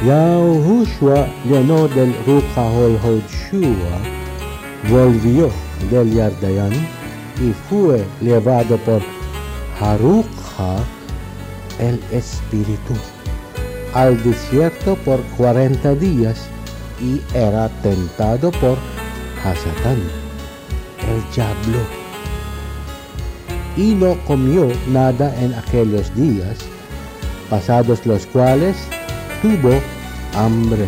Yahushua, lleno del Ruach HaHoshua, volvió del Jordán y fue llevado por Haruja, el Espíritu, al desierto por 40 días y era tentado por Hasatán, el diablo. Y no comió nada en aquellos días, pasados los cuales tuvo hambre.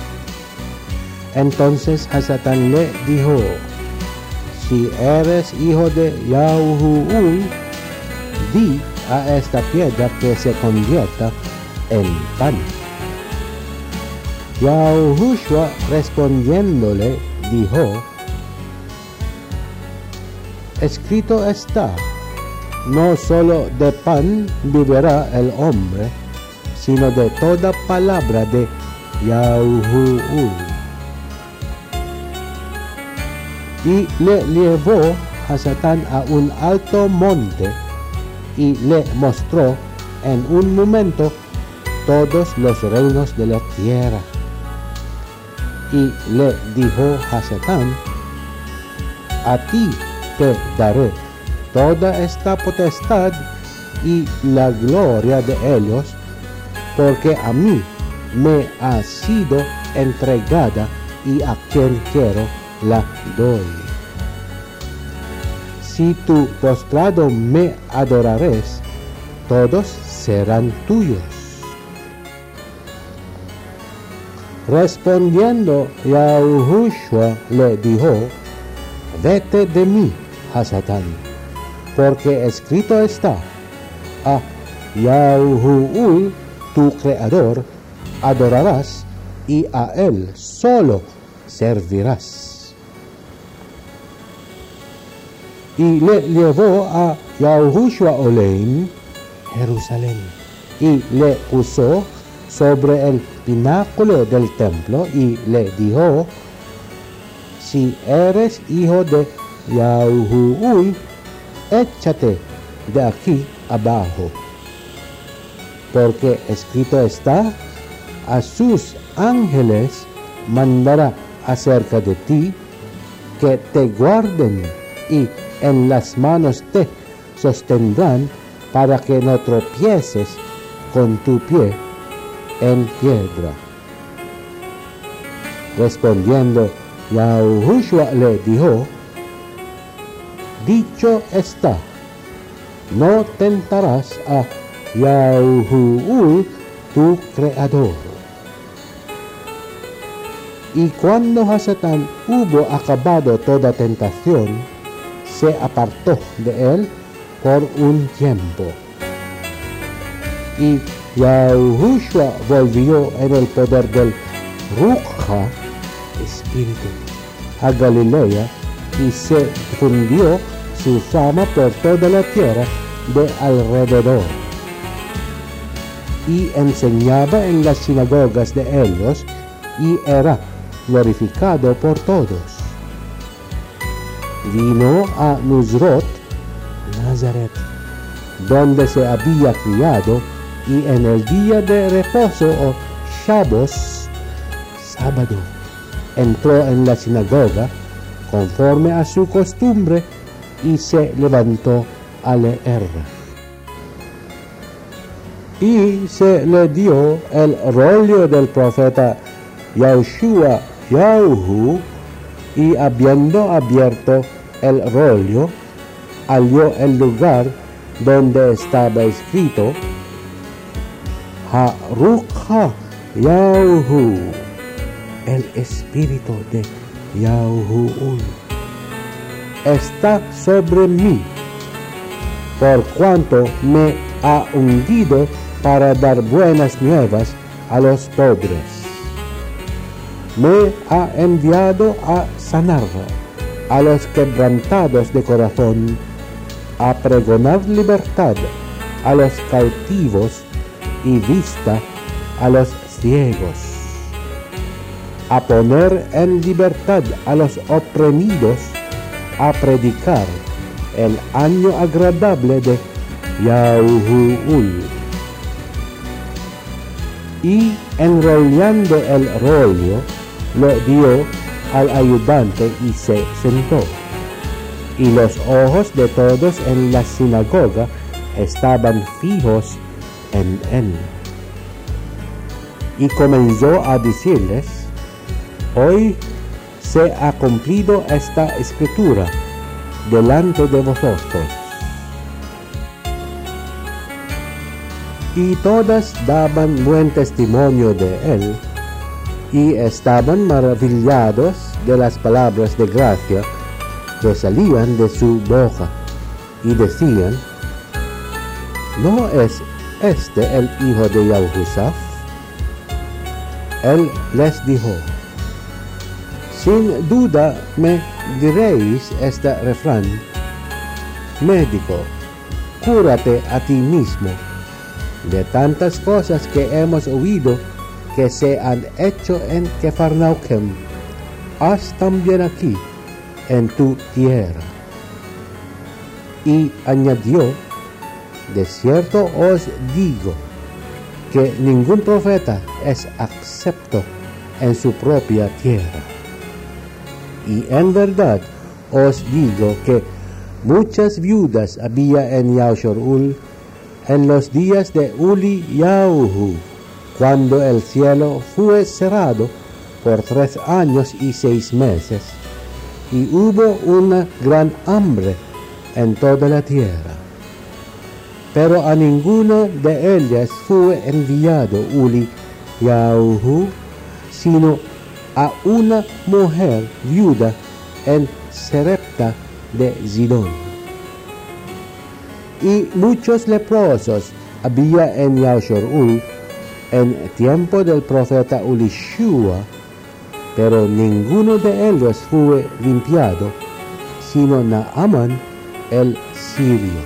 Entonces Hasatán le dijo: si eres hijo de Yahushua, di a esta piedra que se convierta en pan. Yahushua respondiéndole dijo: escrito está, no solo de pan vivirá el hombre, sino de toda palabra de Yahushua. Y le llevó a Satán a un alto monte y le mostró en un momento todos los reinos de la tierra. Y le dijo a Satán: a ti te daré toda esta potestad y la gloria de ellos, porque a mí me ha sido entregada y a quien quiero la doy. Si tú postrado me adorares, todos serán tuyos. Respondiendo Yahushua le dijo: vete de mí, Hasatán, porque escrito está, a Yahushua tu creador adorarás y a él solo servirás. Y le llevó a Yahushua Oleim, Jerusalén, y le puso sobre el pináculo del templo y le dijo: si eres hijo de Yahushua, échate de aquí abajo, porque escrito está, a sus ángeles mandará acerca de ti, que te guarden y en las manos te sostendrán para que no tropieces con tu pie en piedra. Respondiendo Yahushua le dijo: dicho está, no tentarás a Yahushua tu creador. Y cuando Hasatán hubo acabado toda tentación, se apartó de él por un tiempo. Y Yahushua volvió en el poder del Ruach Espíritu a Galilea, y se difundió su fama por toda la tierra de alrededor. Y enseñaba en las sinagogas de ellos, y era glorificado por todos. Vino a Nusrot, Nazaret, donde se había criado, y en el día de reposo o Shabbos, sábado, entró en la sinagoga conforme a su costumbre y se levantó a leer. Y se le dio el rollo del profeta Yahushua Yahu, y habiendo abierto el rollo, halló el lugar donde estaba escrito: Haruja Yahu, el Espíritu de Yahushua está sobre mí, por cuanto me ha ungido para dar buenas nuevas a los pobres. Me ha enviado a sanar a los quebrantados de corazón, a pregonar libertad a los cautivos y vista a los ciegos, a poner en libertad a los oprimidos, a predicar el año agradable de Yahushua. y enrollando el rollo, lo dio al ayudante y se sentó. Y los ojos de todos en la sinagoga estaban fijos en él. Y comenzó a decirles: hoy se ha cumplido esta escritura delante de vosotros. Y todas daban buen testimonio de él, y estaban maravillados de las palabras de gracia que salían de su boca, y decían: ¿no es este el hijo de Yahusaf? Él les dijo: sin duda me diréis este refrán: médico, cúrate a ti mismo. De tantas cosas que hemos oído que se han hecho en Cafarnaum, haz también aquí, en tu tierra. Y añadió: de cierto os digo que ningún profeta es acepto en su propia tierra. Y en verdad os digo que muchas viudas había en Yahshua en los días de Eliyahu, cuando el cielo fue cerrado por 3 años y 6 meses, y hubo una gran hambre en toda la tierra. Pero a ninguna de ellas fue enviado Eliyahu, sino a una mujer viuda en Sarepta de Sidón. Y muchos leprosos había en Yahshua en tiempo del profeta Elishua, pero ninguno de ellos fue limpiado, sino Naaman el sirio.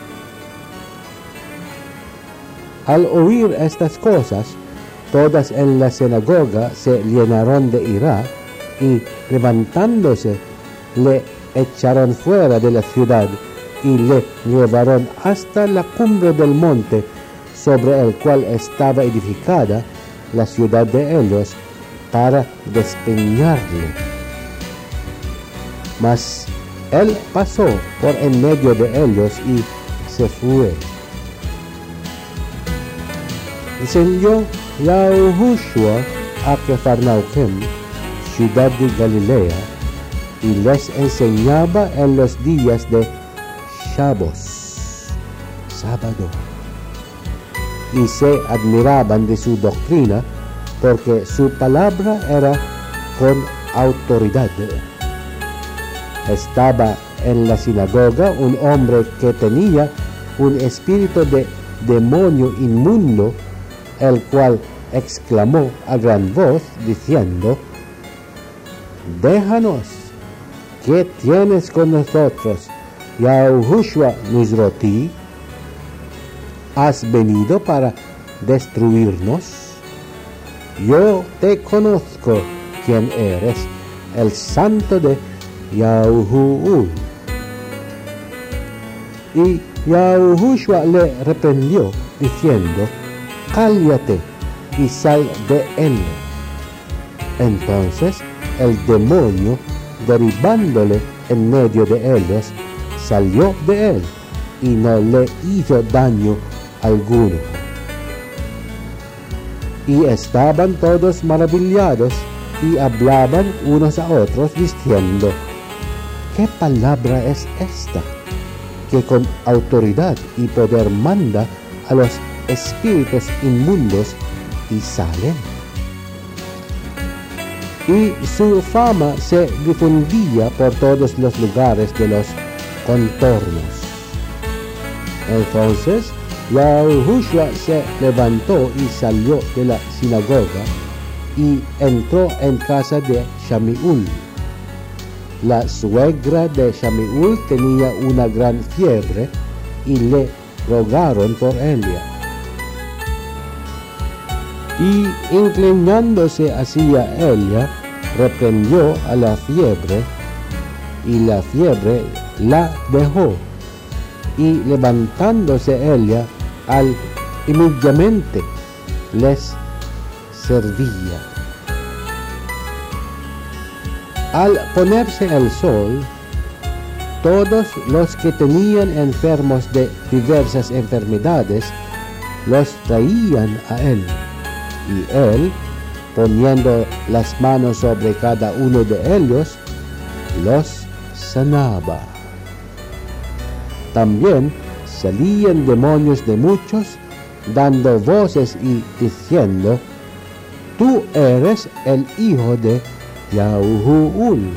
Al oír estas cosas, todas en la sinagoga se llenaron de ira, y levantándose, le echaron fuera de la ciudad, y le llevaron hasta la cumbre del monte sobre el cual estaba edificada la ciudad de ellos, para despeñarle. Mas él pasó por en medio de ellos y se fue. Descendió Yahushua a Cafarnaum, ciudad de Galilea, y les enseñaba en los días de sábado, y se admiraban de su doctrina, porque su palabra era con autoridad. Estaba en la sinagoga un hombre que tenía un espíritu de demonio inmundo, el cual exclamó a gran voz diciendo: déjanos, ¿qué tienes con nosotros, Yahushua Nusroti? ¿Has venido para destruirnos? Yo te conozco quién eres, el santo de Yahushua. Y Yahushua le reprendió diciendo: cállate y sal de él. Entonces el demonio, derribándole en medio de ellos, salió de él y no le hizo daño alguno. Y estaban todos maravillados y hablaban unos a otros diciendo: ¿qué palabra es esta, que con autoridad y poder manda a los espíritus inmundos y salen? Y su fama se difundía por todos los lugares de los contornos. Entonces Yahushua se levantó y salió de la sinagoga y entró en casa de Shamiul. La suegra de Shamiul tenía una gran fiebre y le rogaron por ella. Y inclinándose hacia ella, reprendió a la fiebre, y la fiebre la dejó. Y levantándose ella, inmediatamente les servía. Al ponerse el sol, todos los que tenían enfermos de diversas enfermedades los traían a él, y él, poniendo las manos sobre cada uno de ellos, los sanaba. También salían demonios de muchos, dando voces y diciendo: tú eres el hijo de Yahuul.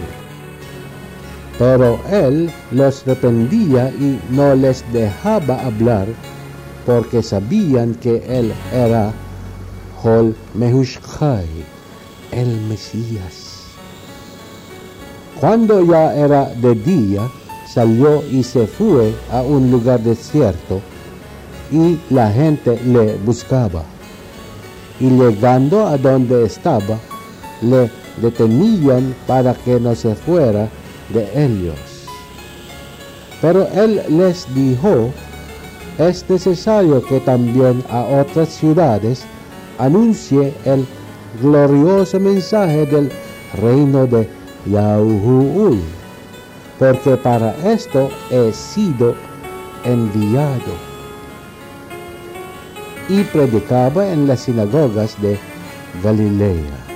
Pero él los reprendía y no les dejaba hablar, porque sabían que él era Hol Mehushai, el Mesías. Cuando ya era de día, salió y se fue a un lugar desierto, y la gente le buscaba. Y llegando a donde estaba, le detenían para que no se fuera de ellos. Pero él les dijo: es necesario que también a otras ciudades anuncie el glorioso mensaje del reino de Yahuul, porque para esto he sido enviado. Y predicaba en las sinagogas de Galilea.